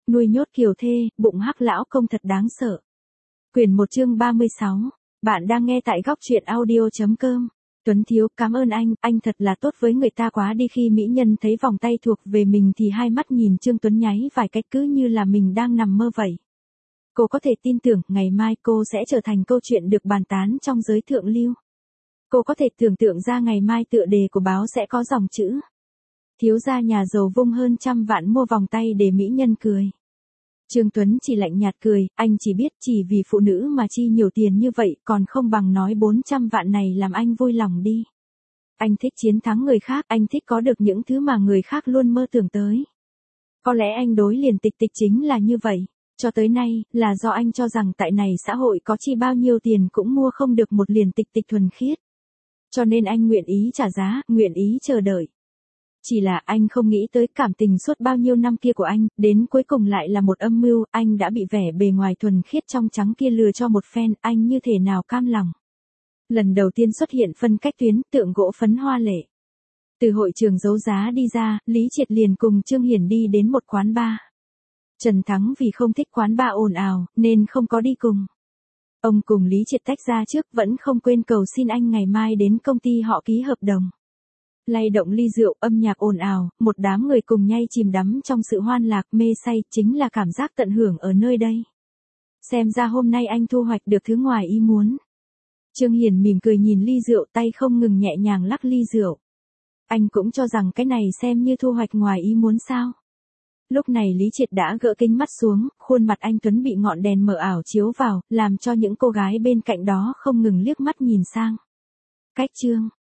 nuôi nhốt kiều thê, bụng hắc lão công thật đáng sợ. Quyển 1 chương 36. Bạn đang nghe tại góc truyện audio.com. Tuấn Thiếu, cảm ơn anh thật là tốt với người ta quá đi. Khi mỹ nhân thấy vòng tay thuộc về mình thì hai mắt nhìn Trương Tuấn nháy vài cái cứ như là mình đang nằm mơ vậy. Cô có thể tin tưởng ngày mai cô sẽ trở thành câu chuyện được bàn tán trong giới thượng lưu. Cô có thể tưởng tượng ra ngày mai tựa đề của báo sẽ có dòng chữ: thiếu gia nhà giàu vung hơn 100 vạn mua vòng tay để mỹ nhân cười. Trương Tuấn chỉ lạnh nhạt cười, anh chỉ biết chỉ vì phụ nữ mà chi nhiều tiền như vậy còn không bằng nói 400 vạn này làm anh vui lòng đi. Anh thích chiến thắng người khác, anh thích có được những thứ mà người khác luôn mơ tưởng tới. Có lẽ anh đối liền tịch tịch chính là như vậy. Cho tới nay, là do anh cho rằng tại này xã hội có chi bao nhiêu tiền cũng mua không được một liền tịch tịch thuần khiết. Cho nên anh nguyện ý trả giá, nguyện ý chờ đợi. Chỉ là anh không nghĩ tới cảm tình suốt bao nhiêu năm kia của anh, đến cuối cùng lại là một âm mưu, anh đã bị vẻ bề ngoài thuần khiết trong trắng kia lừa cho một phen, anh như thể nào cam lòng. Lần đầu tiên xuất hiện phân cách tuyến, tượng gỗ phấn hoa lệ. Từ hội trường đấu giá đi ra, Lý Triệt liền cùng Trương Hiển đi đến một quán bar. Trần Thắng vì không thích quán bar ồn ào, nên không có đi cùng. Ông cùng Lý Triệt tách ra trước vẫn không quên cầu xin anh ngày mai đến công ty họ ký hợp đồng. Lay động ly rượu, âm nhạc ồn ào, một đám người cùng nhai chìm đắm trong sự hoan lạc mê say chính là cảm giác tận hưởng ở nơi đây. Xem ra hôm nay anh thu hoạch được thứ ngoài ý muốn. Trương Hiền mỉm cười nhìn ly rượu, tay không ngừng nhẹ nhàng lắc ly rượu. Anh cũng cho rằng cái này xem như thu hoạch ngoài ý muốn sao. Lúc này Lý Triệt đã gỡ kính mắt xuống, khuôn mặt anh Tuấn bị ngọn đèn mờ ảo chiếu vào, làm cho những cô gái bên cạnh đó không ngừng liếc mắt nhìn sang. Cách Trương